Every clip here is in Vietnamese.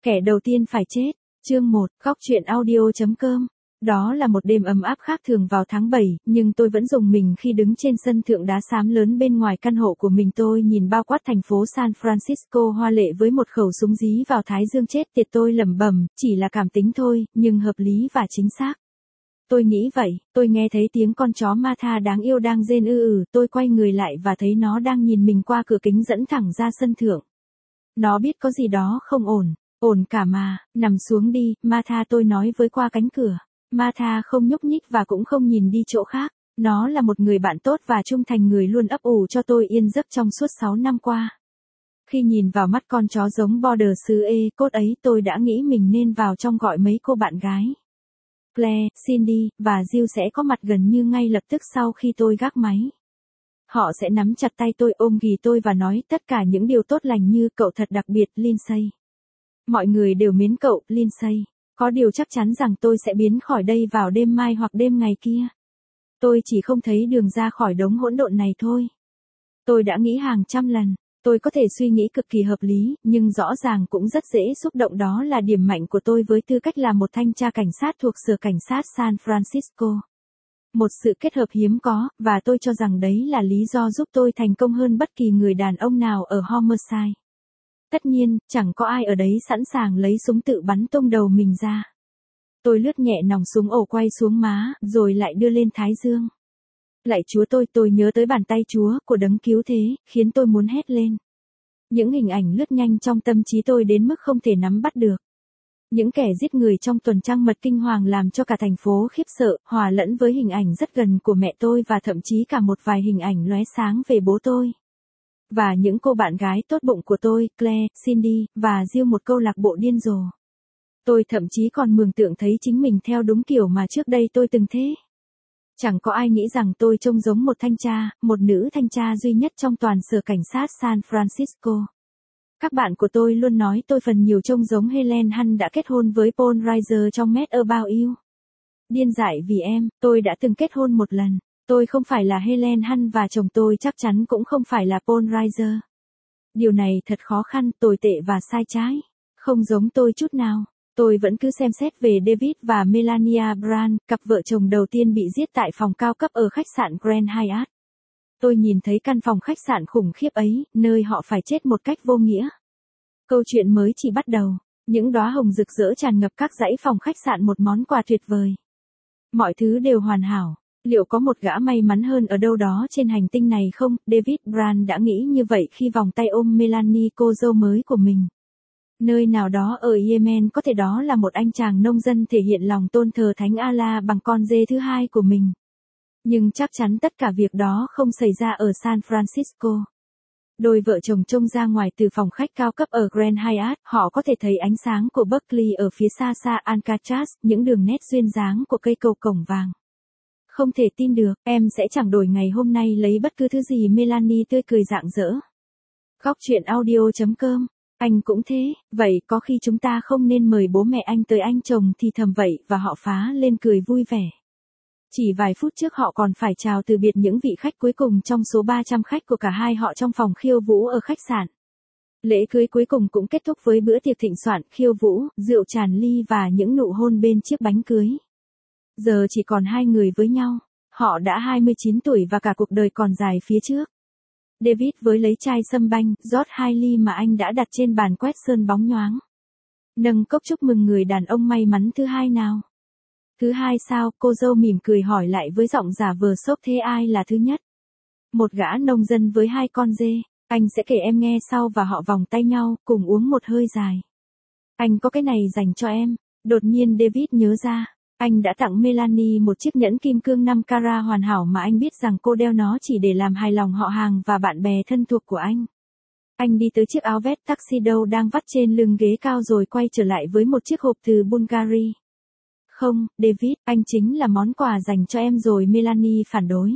Kẻ đầu tiên phải chết. Chương 1, góc truyện audio.com. Đó là một đêm ấm áp khác thường vào tháng 7, nhưng tôi vẫn rùng mình khi đứng trên sân thượng đá xám lớn bên ngoài căn hộ của mình. Tôi nhìn bao quát thành phố San Francisco hoa lệ với một khẩu súng dí vào thái dương chết tiệt. Tôi lẩm bẩm, chỉ là cảm tính thôi, nhưng hợp lý và chính xác. Tôi nghĩ vậy, tôi nghe thấy tiếng con chó Martha đáng yêu đang rên tôi quay người lại và thấy nó đang nhìn mình qua cửa kính dẫn thẳng ra sân thượng. Nó biết có gì đó không ổn. Ổn cả mà, nằm xuống đi, Martha, tôi nói với qua cánh cửa. Martha không nhúc nhích và cũng không nhìn đi chỗ khác. Nó là một người bạn tốt và trung thành, người luôn ấp ủ cho tôi yên giấc trong suốt 6 năm qua. Khi nhìn vào mắt con chó giống border xứ cốt ấy, tôi đã nghĩ mình nên vào trong gọi mấy cô bạn gái. Claire, Cindy, và Jill sẽ có mặt gần như ngay lập tức sau khi tôi gác máy. Họ sẽ nắm chặt tay tôi, ôm ghì tôi và nói tất cả những điều tốt lành như cậu thật đặc biệt, Lindsay. Mọi người đều mến cậu, Lindsay. Có điều chắc chắn rằng tôi sẽ biến khỏi đây vào đêm mai hoặc đêm ngày kia. Tôi chỉ không thấy đường ra khỏi đống hỗn độn này thôi. Tôi đã nghĩ hàng trăm lần. Tôi có thể suy nghĩ cực kỳ hợp lý, nhưng rõ ràng cũng rất dễ xúc động. Đó là điểm mạnh của tôi với tư cách là một thanh tra cảnh sát thuộc Sở Cảnh sát San Francisco. Một sự kết hợp hiếm có, và tôi cho rằng đấy là lý do giúp tôi thành công hơn bất kỳ người đàn ông nào ở Homicide. Tất nhiên, chẳng có ai ở đấy sẵn sàng lấy súng tự bắn tung đầu mình ra. Tôi lướt nhẹ nòng súng ổ quay xuống má, rồi lại đưa lên thái dương. Lạy Chúa, tôi nhớ tới bàn tay Chúa của đấng cứu thế, khiến tôi muốn hét lên. Những hình ảnh lướt nhanh trong tâm trí tôi đến mức không thể nắm bắt được. Những kẻ giết người trong tuần trăng mật kinh hoàng làm cho cả thành phố khiếp sợ, hòa lẫn với hình ảnh rất gần của mẹ tôi và thậm chí cả một vài hình ảnh lóe sáng về bố tôi. Và những cô bạn gái tốt bụng của tôi, Claire, Cindy, và Jill, một câu lạc bộ điên rồ. Tôi thậm chí còn mường tượng thấy chính mình theo đúng kiểu mà trước đây tôi từng thế. Chẳng có ai nghĩ rằng tôi trông giống một thanh tra, một nữ thanh tra duy nhất trong toàn Sở Cảnh sát San Francisco. Các bạn của tôi luôn nói tôi phần nhiều trông giống Helen Hunt đã kết hôn với Paul Reiser trong Mad About You. Điên dại vì em, tôi đã từng kết hôn một lần. Tôi không phải là Helen Hunt và chồng tôi chắc chắn cũng không phải là Paul Reiser. Điều này thật khó khăn, tồi tệ và sai trái. Không giống tôi chút nào. Tôi vẫn cứ xem xét về David và Melania Brand, cặp vợ chồng đầu tiên bị giết tại phòng cao cấp ở khách sạn Grand Hyatt. Tôi nhìn thấy căn phòng khách sạn khủng khiếp ấy, nơi họ phải chết một cách vô nghĩa. Câu chuyện mới chỉ bắt đầu. Những đóa hồng rực rỡ tràn ngập các dãy phòng khách sạn, một món quà tuyệt vời. Mọi thứ đều hoàn hảo. Liệu có một gã may mắn hơn ở đâu đó trên hành tinh này không? David Brand đã nghĩ như vậy khi vòng tay ôm Melanie, cô dâu mới của mình. Nơi nào đó ở Yemen có thể đó là một anh chàng nông dân thể hiện lòng tôn thờ Thánh Allah bằng con dê thứ hai của mình. Nhưng chắc chắn tất cả việc đó không xảy ra ở San Francisco. Đôi vợ chồng trông ra ngoài từ phòng khách cao cấp ở Grand Hyatt, họ có thể thấy ánh sáng của Berkeley ở phía xa xa Alcatraz, những đường nét duyên dáng của cây cầu cổng vàng. Không thể tin được, em sẽ chẳng đổi ngày hôm nay lấy bất cứ thứ gì. Melanie tươi cười rạng rỡ. Góc truyện audio.com. Anh cũng thế, vậy có khi chúng ta không nên mời bố mẹ anh tới, anh chồng thì thầm vậy và họ phá lên cười vui vẻ. Chỉ vài phút trước họ còn phải chào từ biệt những vị khách cuối cùng trong số 300 khách của cả hai họ trong phòng khiêu vũ ở khách sạn. Lễ cưới cuối cùng cũng kết thúc với bữa tiệc thịnh soạn, khiêu vũ, rượu tràn ly và những nụ hôn bên chiếc bánh cưới. Giờ chỉ còn hai người với nhau. Họ đã 29 tuổi và cả cuộc đời còn dài phía trước. David với lấy chai sâm banh, rót 2 ly mà anh đã đặt trên bàn quét sơn bóng nhoáng. Nâng cốc chúc mừng người đàn ông may mắn thứ hai nào. Thứ hai sao? Cô dâu mỉm cười hỏi lại với giọng giả vờ sốc. Thế ai là thứ nhất? Một gã nông dân với 2 con dê. Anh sẽ kể em nghe sau. Và họ vòng tay nhau, cùng uống một hơi dài. Anh có cái này dành cho em. Đột nhiên David nhớ ra. Anh đã tặng Melanie một chiếc nhẫn kim cương 5 carat hoàn hảo mà anh biết rằng cô đeo nó chỉ để làm hài lòng họ hàng và bạn bè thân thuộc của anh. Anh đi tới chiếc áo vest tuxedo đang vắt trên lưng ghế cao rồi quay trở lại với một chiếc hộp từ Bulgari. Không, David, anh chính là món quà dành cho em rồi. Melanie phản đối.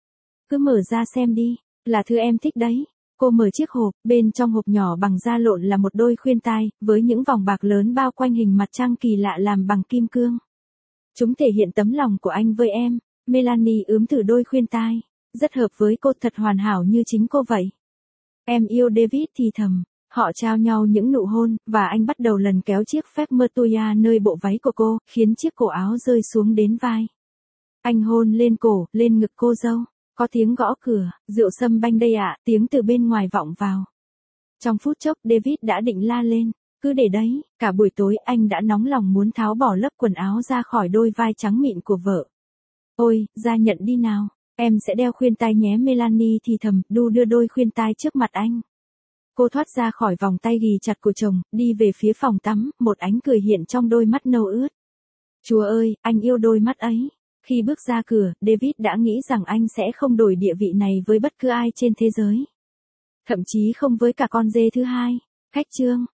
Cứ mở ra xem đi, là thứ em thích đấy. Cô mở chiếc hộp, bên trong hộp nhỏ bằng da lộn là một đôi khuyên tai, với những vòng bạc lớn bao quanh hình mặt trăng kỳ lạ làm bằng kim cương. Chúng thể hiện tấm lòng của anh với em. Melanie ướm thử đôi khuyên tai. Rất hợp với cô, thật hoàn hảo như chính cô vậy. Em yêu David thì thầm. Họ trao nhau những nụ hôn, và anh bắt đầu lần kéo chiếc phép mơ tuya nơi bộ váy của cô, khiến chiếc cổ áo rơi xuống đến vai. Anh hôn lên cổ, lên ngực cô dâu. Có tiếng gõ cửa, rượu sâm banh đây ạ, tiếng từ bên ngoài vọng vào. Trong phút chốc David đã định la lên, cứ để đấy, cả buổi tối anh đã nóng lòng muốn tháo bỏ lớp quần áo ra khỏi đôi vai trắng mịn của vợ. Ôi, ra nhận đi nào, em sẽ đeo khuyên tai nhé, Melanie thì thầm, đu đưa đôi khuyên tai trước mặt anh. Cô thoát ra khỏi vòng tay ghì chặt của chồng, đi về phía phòng tắm, một ánh cười hiện trong đôi mắt nâu ướt. Chúa ơi, anh yêu đôi mắt ấy. Khi bước ra cửa, David đã nghĩ rằng anh sẽ không đổi địa vị này với bất cứ ai trên thế giới. Thậm chí không với cả con dê thứ hai. Khách chương.